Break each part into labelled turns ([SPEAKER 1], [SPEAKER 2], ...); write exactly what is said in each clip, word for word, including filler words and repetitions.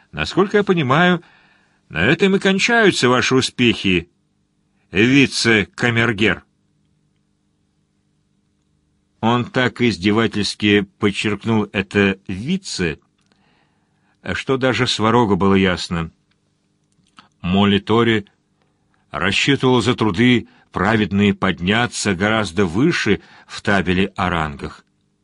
[SPEAKER 1] Насколько я понимаю, на этом и кончаются ваши успехи, вице-камергер. Он так издевательски подчеркнул это «вице», что даже Сварогу было ясно. Молитори рассчитывал за труды праведные подняться гораздо выше в табеле о рангах.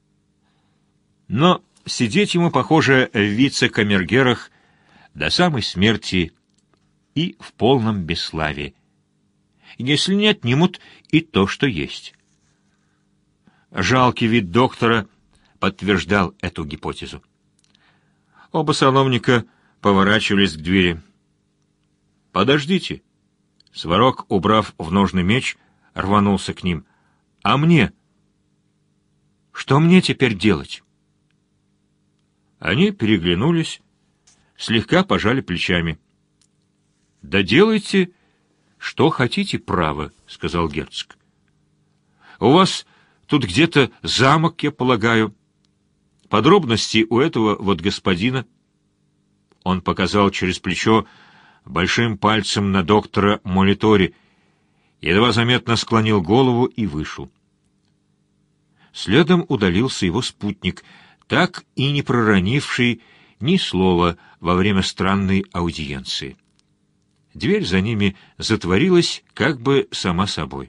[SPEAKER 1] Но сидеть ему, похоже, в вице-камергерах до самой смерти и в полном бесславии, если не отнимут и то, что есть. Жалкий вид доктора подтверждал эту гипотезу. Оба сановника поворачивались к двери. «Подождите!» Сварог, убрав в ножны меч, рванулся к ним. «А мне? Что мне теперь делать?» Они переглянулись, слегка пожали плечами. «Да делайте, что хотите, право», — сказал герцог. «У вас тут где-то замок, я полагаю. Подробности у этого вот господина». Он показал через плечо большим пальцем на доктора Молитори, едва заметно склонил голову и вышел. Следом удалился его спутник, так и не проронивший ни слова во время странной аудиенции. Дверь за ними затворилась как бы сама собой.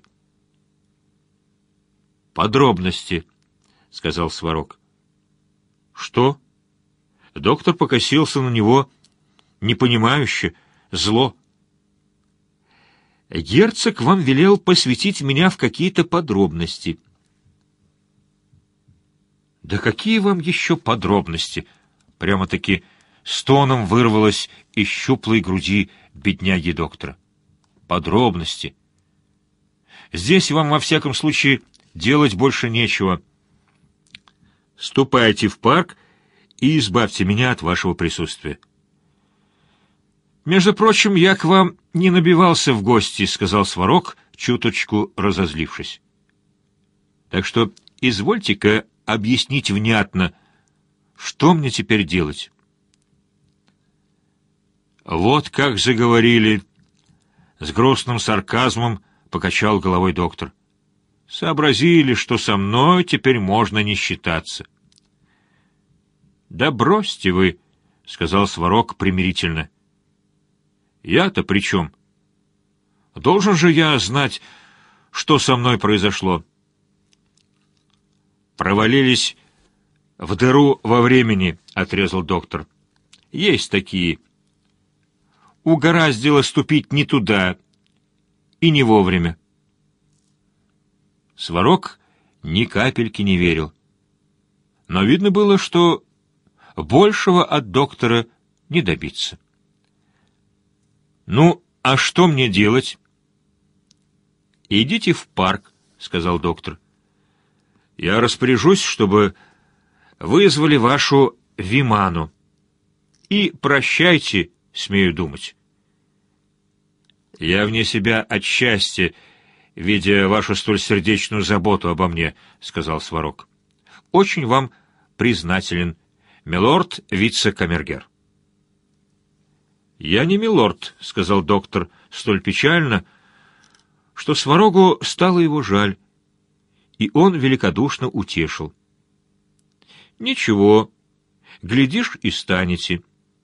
[SPEAKER 1] «Подробности», — сказал Сварог. «Что?» Доктор покосился на него непонимающе, зло. «Герцог вам велел посвятить меня в какие-то подробности». «Да какие вам еще подробности?» Прямо-таки стоном вырвалось из щуплой груди бедняги доктора. «Подробности. Здесь вам, во всяком случае, делать больше нечего. Ступайте в парк и избавьте меня от вашего присутствия». «Между прочим, я к вам не набивался в гости», — сказал Сварог, чуточку разозлившись. «Так что извольте-ка объяснить внятно, что мне теперь делать». «Вот как заговорили», — с грустным сарказмом покачал головой доктор. «Сообразили, что со мной теперь можно не считаться». «Да бросьте вы», — сказал Сварог примирительно. «Я-то при чем? Должен же я знать, что со мной произошло». «Провалились в дыру во времени», — отрезал доктор. «Есть такие. Угораздило ступить не туда и не вовремя». Сварог ни капельки не верил. Но видно было, что большего от доктора не добиться. «Ну, а что мне делать?» «Идите в парк», — сказал доктор. «Я распоряжусь, чтобы вызвали вашу Виману. И прощайте, смею думать». «Я вне себя от счастья, видя вашу столь сердечную заботу обо мне», — сказал Сварог. «Очень вам признателен, милорд вице-камергер». «Я не милорд», — сказал доктор столь печально, что Сварогу стало его жаль, и он великодушно утешил. «Ничего, глядишь и станете».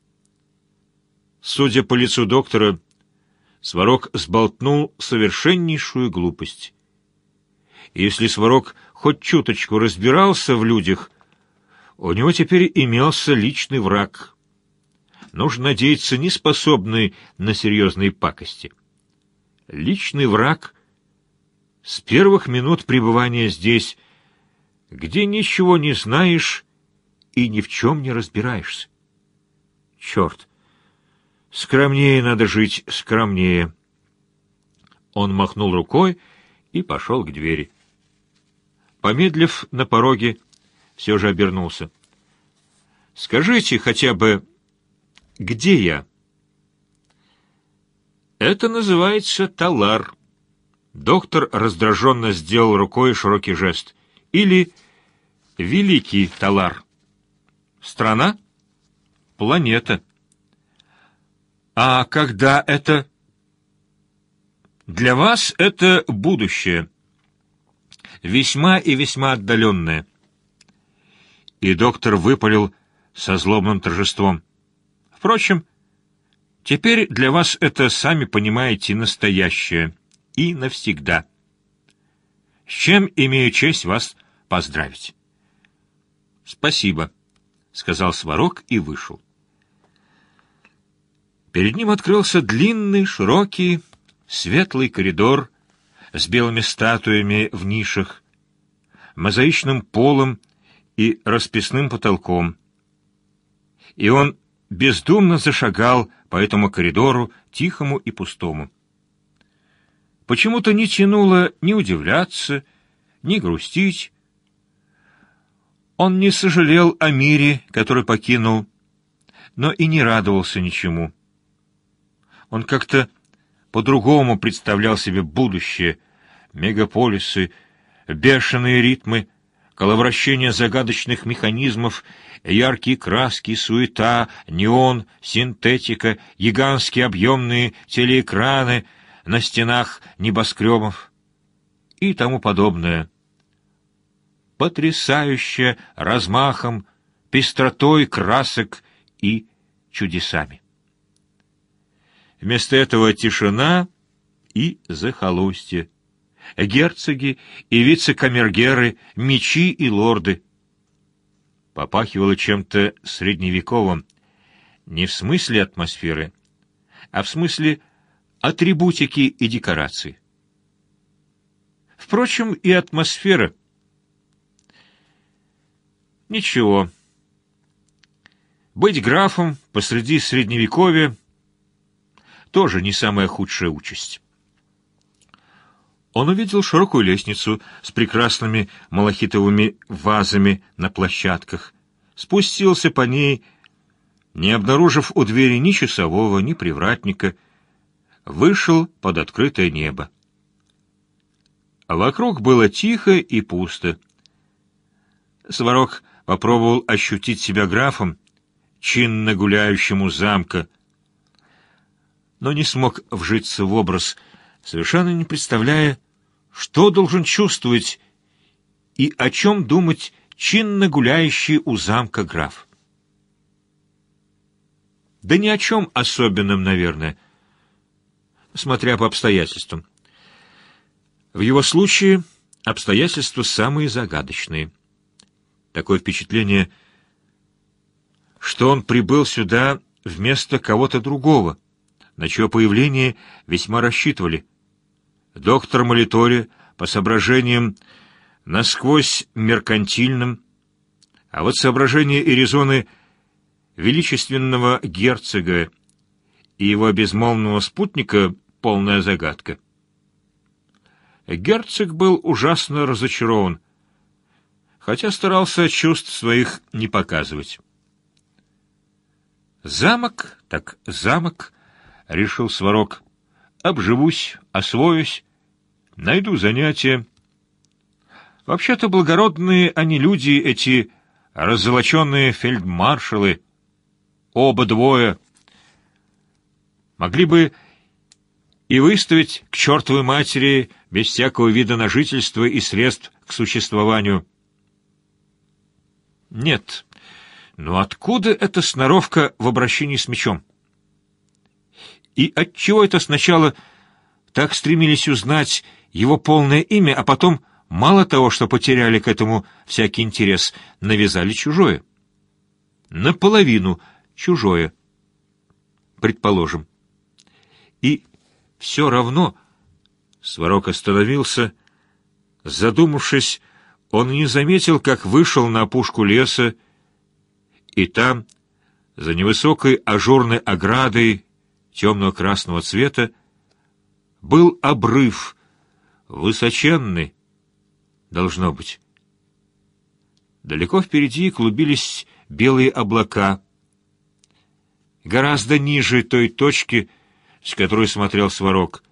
[SPEAKER 1] Судя по лицу доктора, Сварог сболтнул совершеннейшую глупость. Если Сварог хоть чуточку разбирался в людях, у него теперь имелся личный враг. Нужно надеяться, не способный на серьезные пакости. Личный враг с первых минут пребывания здесь, где ничего не знаешь и ни в чем не разбираешься. Черт! Скромнее надо жить, скромнее. Он махнул рукой и пошел к двери. Помедлив на пороге, все же обернулся. «Скажите хотя бы, где я?» «Это называется талар». Доктор раздраженно сделал рукой широкий жест. «Или Великий Талар». «Страна?» «Планета». А когда это? Для вас это будущее. Весьма и весьма отдаленное. И доктор выпалил со злобным торжеством. Впрочем, теперь для вас это, сами понимаете, настоящее. И навсегда. С чем имею честь вас поздравить. Спасибо, — сказал Сварог и вышел. Перед ним открылся длинный, широкий, светлый коридор с белыми статуями в нишах, мозаичным полом и расписным потолком. И он бездумно зашагал по этому коридору, тихому и пустому. Почему-то не тянуло ни удивляться, ни грустить. Он не сожалел о мире, который покинул, но и не радовался ничему. Он как-то по-другому представлял себе будущее, мегаполисы, бешеные ритмы, коловращение загадочных механизмов, яркие краски, суета, неон, синтетика, гигантские объемные телеэкраны на стенах небоскребов и тому подобное. Потрясающе размахом, пестротой красок и чудесами. Вместо этого тишина и захолустье, герцоги и вице-камергеры, мечи и лорды. Попахивало чем-то средневековым, не в смысле атмосферы, а в смысле атрибутики и декораций. Впрочем, и атмосфера. Ничего. Быть графом посреди средневековья тоже не самая худшая участь. Он увидел широкую лестницу с прекрасными малахитовыми вазами на площадках, спустился по ней, не обнаружив у двери ни часового, ни привратника, вышел под открытое небо. А вокруг было тихо и пусто. Сварог попробовал ощутить себя графом, чинно гуляющим у замка, но не смог вжиться в образ, совершенно не представляя, что должен чувствовать и о чем думать чинно гуляющий у замка граф. Да ни о чем особенном, наверное, смотря по обстоятельствам. В его случае обстоятельства самые загадочные. Такое впечатление, что он прибыл сюда вместо кого-то другого, на чье появление весьма рассчитывали. Доктор Молитори по соображениям насквозь меркантильным, а вот соображения и резоны величественного герцога и его безмолвного спутника — полная загадка. Герцог был ужасно разочарован, хотя старался чувств своих не показывать. Замок, так замок, — решил Сварог. Обживусь, освоюсь, найду занятия. Вообще-то благородные они люди, эти раззолоченные фельдмаршалы. Оба двое. Могли бы и выставить к чертовой матери без всякого вида на жительство и средств к существованию. Нет, но откуда эта сноровка в обращении с мечом? И отчего это сначала так стремились узнать его полное имя, а потом, мало того, что потеряли к этому всякий интерес, навязали чужое? Наполовину чужое, предположим. И все равно Сварог остановился. Задумавшись, он не заметил, как вышел на опушку леса, и там, за невысокой ажурной оградой темного красного цвета, был обрыв, высоченный, должно быть. Далеко впереди клубились белые облака, гораздо ниже той точки, с которой смотрел Сварог.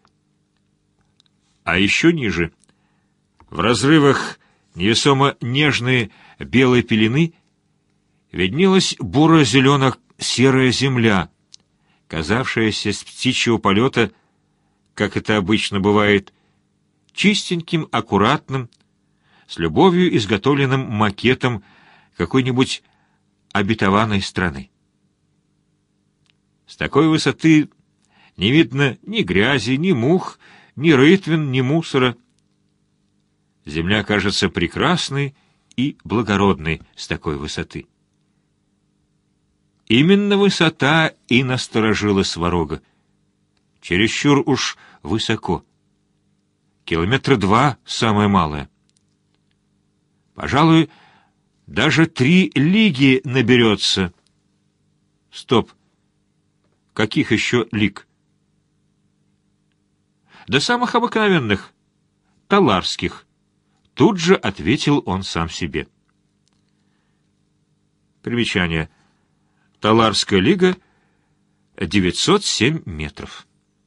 [SPEAKER 1] А еще ниже, в разрывах невесомо нежной белой пелены, виднелась буро-зелено-серая земля, казавшаяся с птичьего полета, как это обычно бывает, чистеньким, аккуратным, с любовью изготовленным макетом какой-нибудь обетованной страны. С такой высоты не видно ни грязи, ни мух, ни рытвин, ни мусора. Земля кажется прекрасной и благородной с такой высоты. Именно высота и насторожила Сварога. Чересчур уж высоко. Километра два самое малое. Пожалуй, даже три лиги наберется. Стоп. Каких еще лиг? До самых обыкновенных, таларских. Тут же ответил он сам себе. Примечание. Таларская лига — девятьсот семь метров.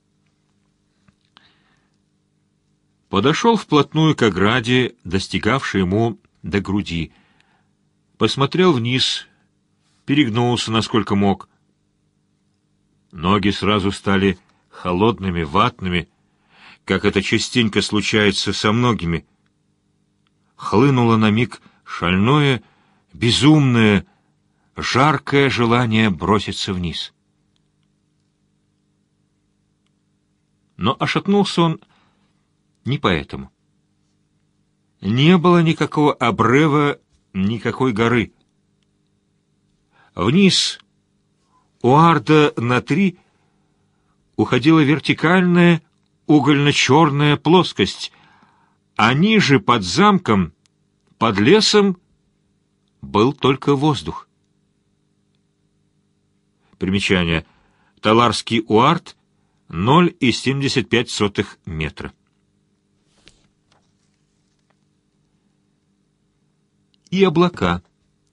[SPEAKER 1] Подошел вплотную к ограде, достигавшей ему до груди. Посмотрел вниз, перегнулся, насколько мог. Ноги сразу стали холодными, ватными, как это частенько случается со многими. Хлынуло на миг шальное, безумное, жаркое желание броситься вниз. Но ошатнулся он не поэтому. Не было никакого обрыва, никакой горы. Вниз, у арда на три, уходила вертикальная угольно-черная плоскость, а ниже, под замком, под лесом, был только воздух. Примечание. Таларский уарт — ноль и семьдесят пять сотых метра. И облака.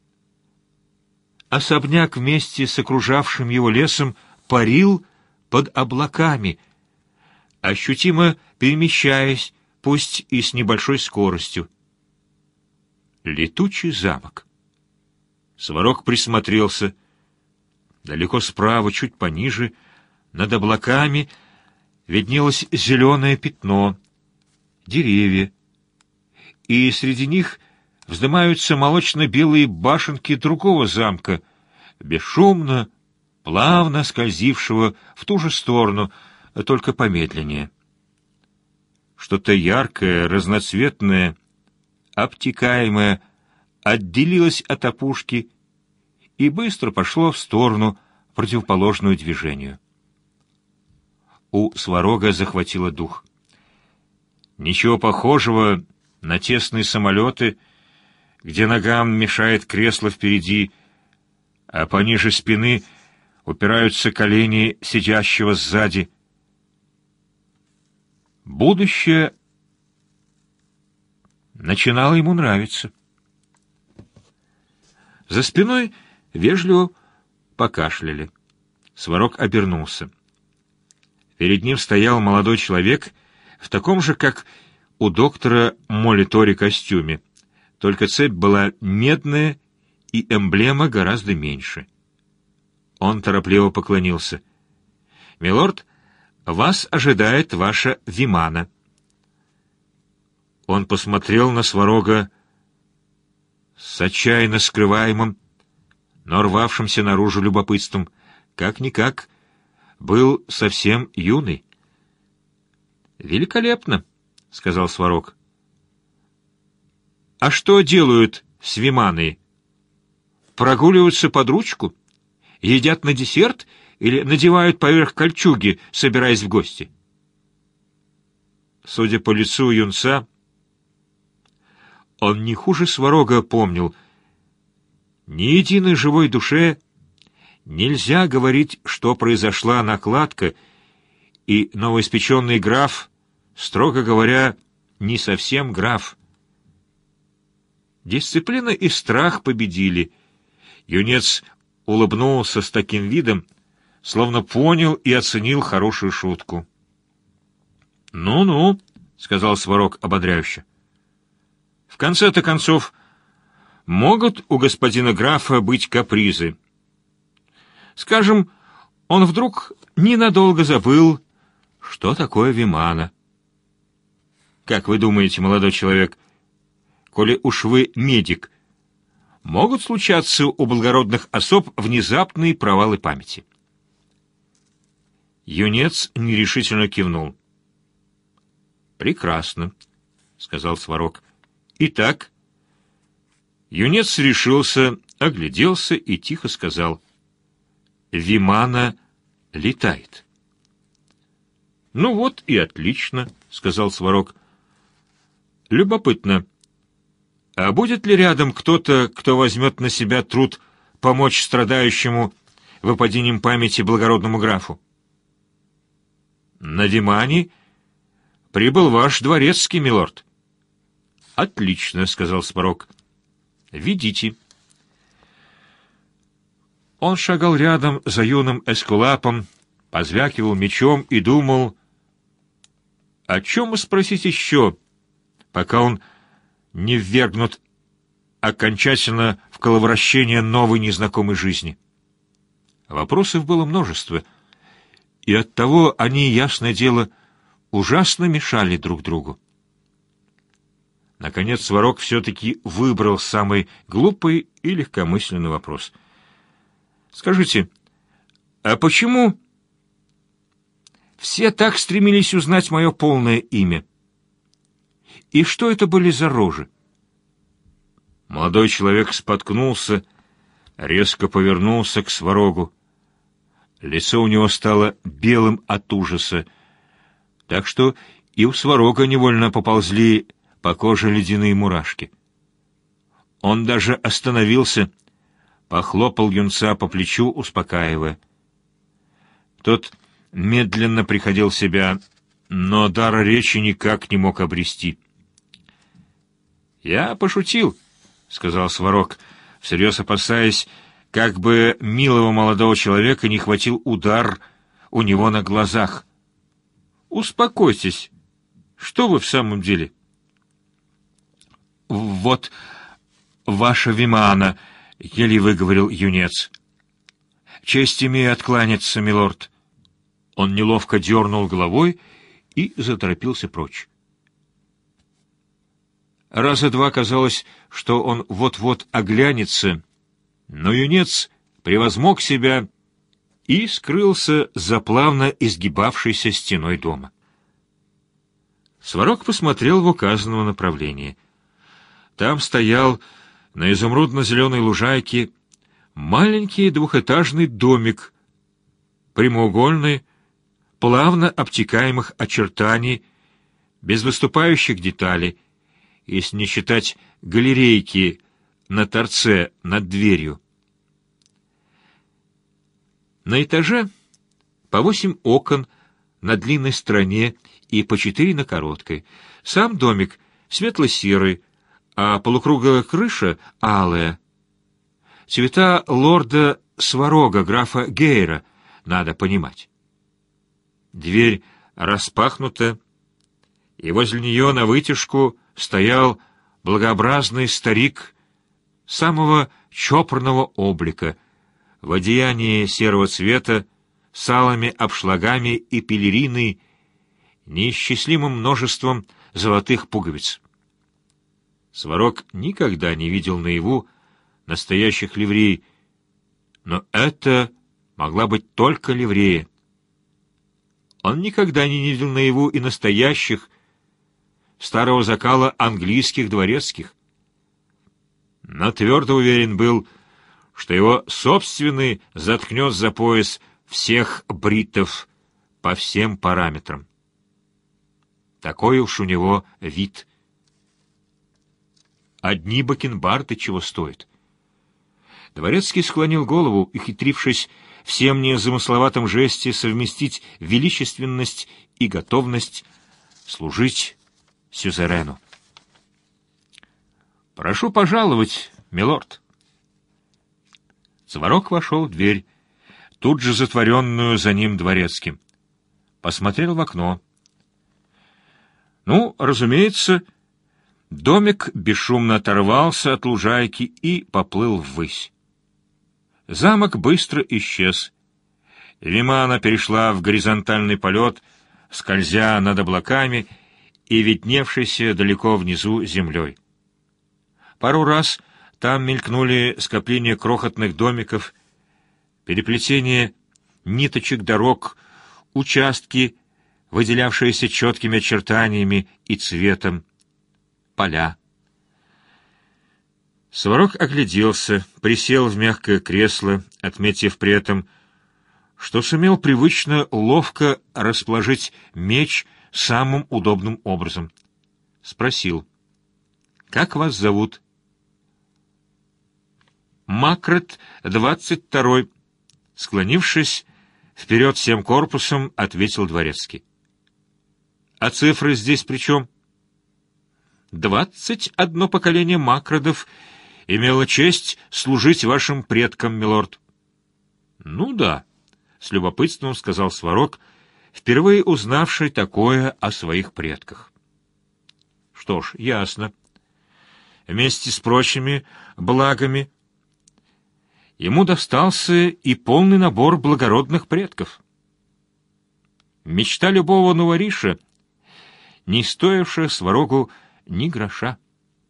[SPEAKER 1] Особняк вместе с окружавшим его лесом парил под облаками, ощутимо перемещаясь, пусть и с небольшой скоростью. Летучий замок. Сварог присмотрелся. Далеко справа, чуть пониже, над облаками, виднелось зеленое пятно, деревья, и среди них вздымаются молочно-белые башенки другого замка, бесшумно, плавно скользившего в ту же сторону, только помедленнее. Что-то яркое, разноцветное, обтекаемое отделилось от опушки и быстро пошло в сторону, противоположную движению. У Сварога захватило дух. Ничего похожего на тесные самолеты, где ногам мешает кресло впереди, а пониже спины упираются колени сидящего сзади. Будущее начинало ему нравиться. За спиной вежливо покашляли. Сварог обернулся. Перед ним стоял молодой человек в таком же, как у доктора Молитори, костюме, только цепь была медная и эмблема гораздо меньше. Он торопливо поклонился. «Милорд, вас ожидает ваша Вимана». Он посмотрел на Сварога с отчаянно скрываемым, но рвавшимся наружу любопытством. Как-никак, был совсем юный. «Великолепно», — сказал Сварог. «А что делают с Виманой? Прогуливаются под ручку? Едят на десерт или надевают поверх кольчуги, собираясь в гости?» Судя по лицу юнца, он не хуже Сварога помнил. Ни единой живой душе нельзя говорить, что произошла накладка, и новоиспеченный граф, строго говоря, не совсем граф. Дисциплина и страх победили. Юнец улыбнулся с таким видом, словно понял и оценил хорошую шутку. «Ну-ну», — сказал Сварог ободряюще. «В конце-то концов, могут у господина графа быть капризы. Скажем, он вдруг ненадолго забыл, что такое Вимана. Как вы думаете, молодой человек, коли уж вы медик, могут случаться у благородных особ внезапные провалы памяти? Юнец нерешительно кивнул. «Прекрасно», — сказал Сварог. «Итак...» Юнец решился, огляделся и тихо сказал: «Вимана летает». «Ну вот и отлично», — сказал Сварог. «Любопытно, а будет ли рядом кто-то, кто возьмет на себя труд помочь страдающему выпадением памяти благородному графу?» «На Вимане прибыл ваш дворецкий, милорд». «Отлично», — сказал Сварог. «Ведите». Он шагал рядом за юным эскулапом, позвякивал мечом и думал, о чем спросить еще, пока он не ввергнут окончательно в коловращение новой незнакомой жизни. Вопросов было множество, и оттого они, ясное дело, ужасно мешали друг другу. Наконец Сварог все-таки выбрал самый глупый и легкомысленный вопрос. «Скажите, а почему все так стремились узнать мое полное имя? И что это были за рожи?» Молодой человек споткнулся, резко повернулся к Сварогу. Лицо у него стало белым от ужаса, так что и у Сварога невольно поползли по коже ледяные мурашки. Он даже остановился, похлопал юнца по плечу, успокаивая. Тот медленно приходил в себя, но дара речи никак не мог обрести. «Я пошутил», — сказал Сварог, всерьез опасаясь, как бы милого молодого человека не хватил удар у него на глазах. «Успокойтесь. Что вы в самом деле?» «Вот ваша Вимана», — еле выговорил юнец. «Честь имею откланяться, милорд». Он неловко дернул головой и заторопился прочь. Раза два казалось, что он вот-вот оглянется, но юнец превозмог себя и скрылся за плавно изгибавшейся стеной дома. Сварог посмотрел в указанном направлении. Там стоял на изумрудно-зеленой лужайке маленький двухэтажный домик, прямоугольный, плавно обтекаемых очертаний, без выступающих деталей, если не считать галерейки на торце над дверью. На этаже по восемь окон на длинной стороне и по четыре на короткой. Сам домик светло-серый, а полукруглая крыша алая. Цвета лорда Сварога, графа Гейра, надо понимать. Дверь распахнута, и возле нее навытяжку стоял благообразный старик самого чопорного облика, в одеянии серого цвета, с алыми обшлагами и пелериной, неисчислимым множеством золотых пуговиц. Сварог никогда не видел наяву настоящих ливрей, но это могла быть только ливрея. Он никогда не видел наяву и настоящих, старого закала английских дворецких. Но твердо уверен был, что его собственный заткнет за пояс всех бритов по всем параметрам. Такой уж у него вид. Одни бакенбарды чего стоят. Дворецкий склонил голову и, хитрившись всем незамысловатом жесте совместить величественность и готовность служить сюзерену. «Прошу пожаловать, милорд». Сварог вошел в дверь, тут же затворенную за ним дворецким. Посмотрел в окно. Ну, разумеется, домик бесшумно оторвался от лужайки и поплыл ввысь. Замок быстро исчез. Вимана перешла в горизонтальный полет, скользя над облаками и видневшейся далеко внизу землей. Пару раз там мелькнули скопления крохотных домиков, переплетение ниточек дорог, участки, выделявшиеся четкими очертаниями и цветом, поля. Сварог огляделся, присел в мягкое кресло, отметив при этом, что сумел привычно ловко расположить меч самым удобным образом. Спросил: «Как вас зовут?» «Макрот двадцать второй», — склонившись вперед всем корпусом, ответил дворецкий. «А цифры здесь при чем?» «Двадцать одно поколение Макродов имело честь служить вашим предкам, милорд». «Ну да», — с любопытством сказал Сварог, впервые узнавший такое о своих предках. «Что ж, ясно. Вместе с прочими благами ему достался и полный набор благородных предков. Мечта любого новориша, не стоившая Сварогу ни гроша».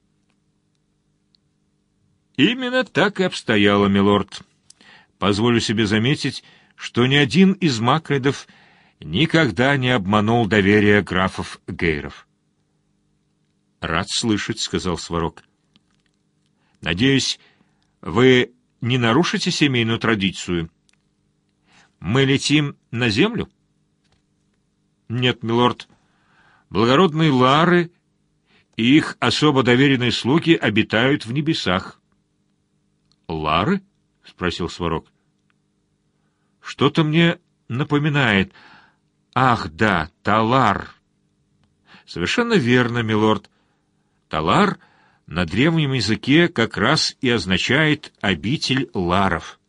[SPEAKER 1] «Именно так и обстояло, милорд. Позволю себе заметить, что ни один из Макродов никогда не обманул доверие графов Гейров». «Рад слышать», — сказал Сварог. «Надеюсь, вы не нарушите семейную традицию? Мы летим на землю?» «Нет, милорд. Благородные лары и их особо доверенные слуги обитают в небесах». «Лары?» — спросил Сварог. «Что-то мне напоминает. Ах, да, Талар». «Совершенно верно, милорд. Талар на древнем языке как раз и означает обитель ларов».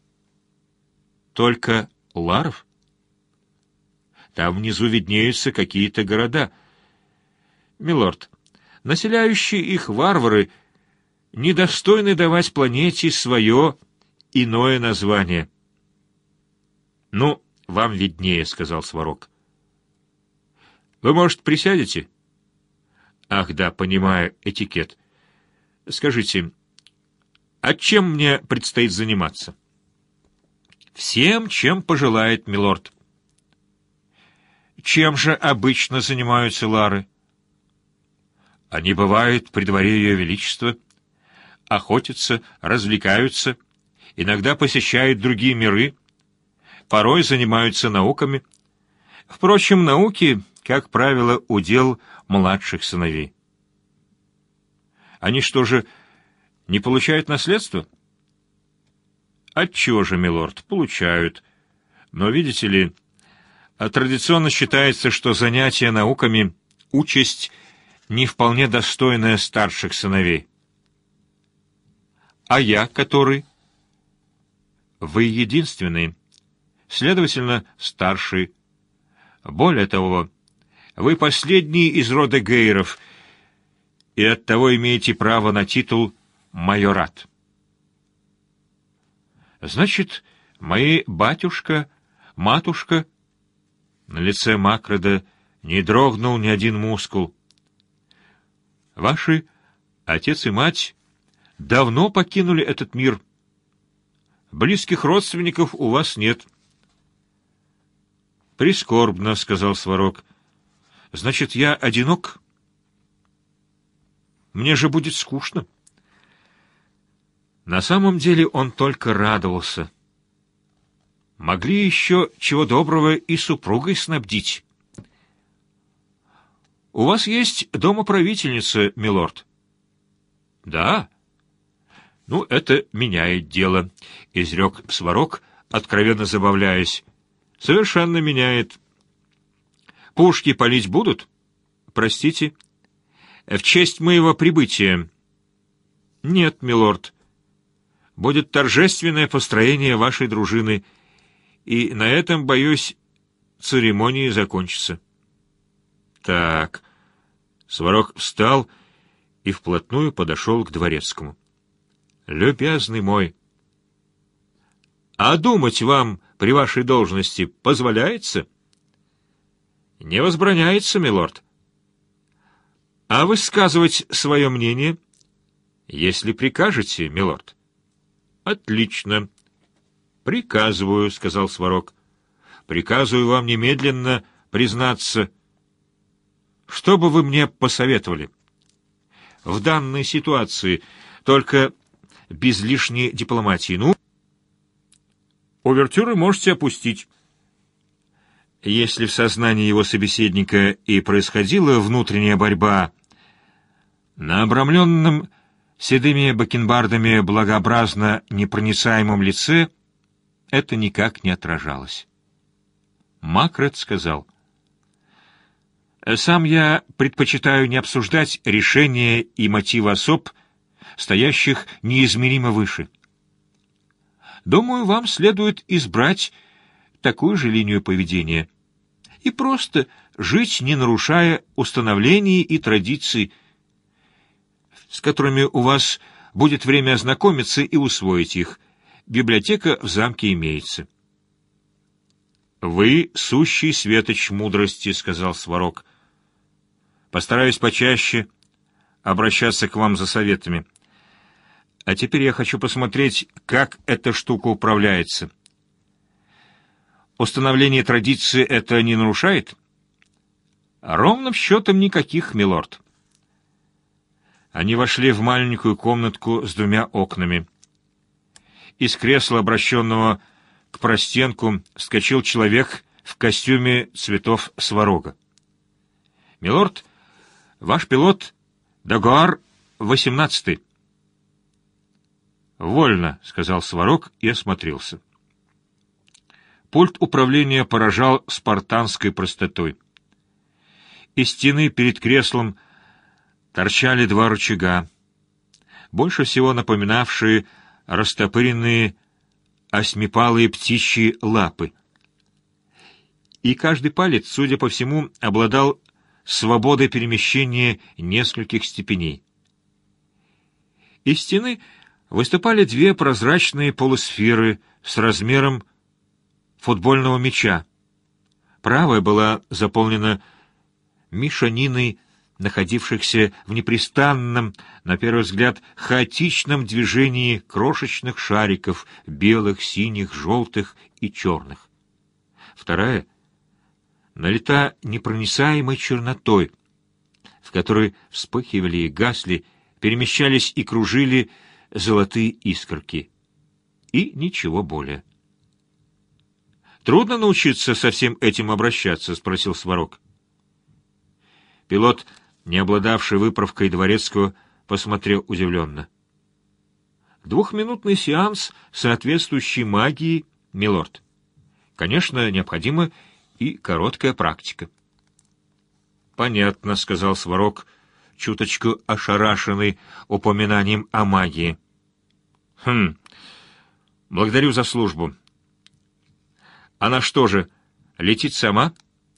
[SPEAKER 1] «Только ларов?» «Там внизу виднеются какие-то города. Милорд, населяющие их варвары недостойны давать планете свое иное название». «Ну, вам виднее», — сказал Сварог. «Вы, может, присядете?» «Ах, да, понимаю, этикет. Скажите, а чем мне предстоит заниматься?» «Всем, чем пожелает милорд». «Чем же обычно занимаются лары?» «Они бывают при дворе Ее Величества, охотятся, развлекаются, иногда посещают другие миры, порой занимаются науками. Впрочем, науки, как правило, удел младших сыновей». «Они что же, не получают наследство?» «Отчего же, милорд, получают. Но, видите ли, традиционно считается, что занятие науками — участь не вполне достойная старших сыновей». «А я который?» «Вы единственный, следовательно, старший. Более того, вы последний из рода Гейров, и оттого имеете право на титул майорат». «Значит, мои батюшка, матушка...» На лице Макрода не дрогнул ни один мускул. «Ваши отец и мать давно покинули этот мир. Близких родственников у вас нет». «Прискорбно», — сказал Сварог. «Значит, я одинок? Мне же будет скучно». На самом деле он только радовался. Могли еще, чего доброго, и супругой снабдить. «У вас есть домоправительница, милорд?» «Да». «Ну, это меняет дело», — изрек Сварог, откровенно забавляясь. «Совершенно меняет. Пушки палить будут?» «Простите?» «В честь моего прибытия?» «Нет, милорд. Будет торжественное построение вашей дружины, и на этом, боюсь, церемонии закончится». «Так...» Сварог встал и вплотную подошел к дворецкому. «Любезный мой, а думать вам при вашей должности позволяется? Не возбраняется, милорд. А высказывать свое мнение, если прикажете, милорд? Отлично. Приказываю, сказал Сварог. Приказываю вам немедленно признаться. Что бы вы мне посоветовали? В данной ситуации только без лишней дипломатии. Ну, увертюры можете опустить. Если в сознании его собеседника и происходила внутренняя борьба, на обрамленном седыми бакенбардами благообразно непроницаемом лице это никак не отражалось. Макрет сказал: «Сам я предпочитаю не обсуждать решения и мотивы особ, стоящих неизмеримо выше. Думаю, вам следует избрать такую же линию поведения и просто жить, не нарушая установлений и традиций, с которыми у вас будет время ознакомиться и усвоить их. Библиотека в замке имеется». «Вы сущий светоч мудрости», — сказал Сварог. «Постараюсь почаще обращаться к вам за советами. А теперь я хочу посмотреть, как эта штука управляется. Установление традиции это не нарушает?» «Ровным счетом никаких, милорд». Они вошли в маленькую комнатку с двумя окнами. Из кресла, обращенного к простенку, вскочил человек в костюме цветов Сварога. «Милорд, ваш пилот Дагуар восемнадцатый». «Вольно», — сказал Сварог и осмотрелся. Пульт управления поражал спартанской простотой. Из стены перед креслом торчали два рычага, больше всего напоминавшие растопыренные осьмипалые птичьи лапы. И каждый палец, судя по всему, обладал свободой перемещения нескольких степеней. Из стены выступали две прозрачные полусферы с размером футбольного мяча. Правая была заполнена мешаниной находившихся в непрестанном, на первый взгляд, хаотичном движении крошечных шариков, белых, синих, желтых и черных. Вторая налита непроницаемой чернотой, в которой вспыхивали и гасли, перемещались и кружили золотые искорки. И ничего более. «Трудно научиться со всем этим обращаться?» — спросил Сварог. Пилот, не обладавший выправкой дворецкого, посмотрел удивленно. «Двухминутный сеанс соответствующей магии, милорд. Конечно, необходима и короткая практика». «Понятно», — сказал Сварог, чуточку ошарашенный упоминанием о магии. «Хм, благодарю за службу. Она что же, летит сама?»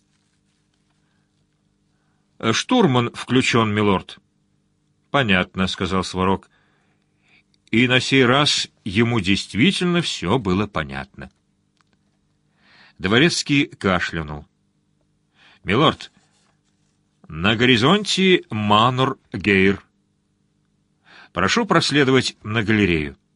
[SPEAKER 1] «Штурман включен, милорд». «Понятно», — сказал Сварог. И на сей раз ему действительно все было понятно. Дворецкий кашлянул. «Милорд, на горизонте Манор Гейр. Прошу проследовать на галерею».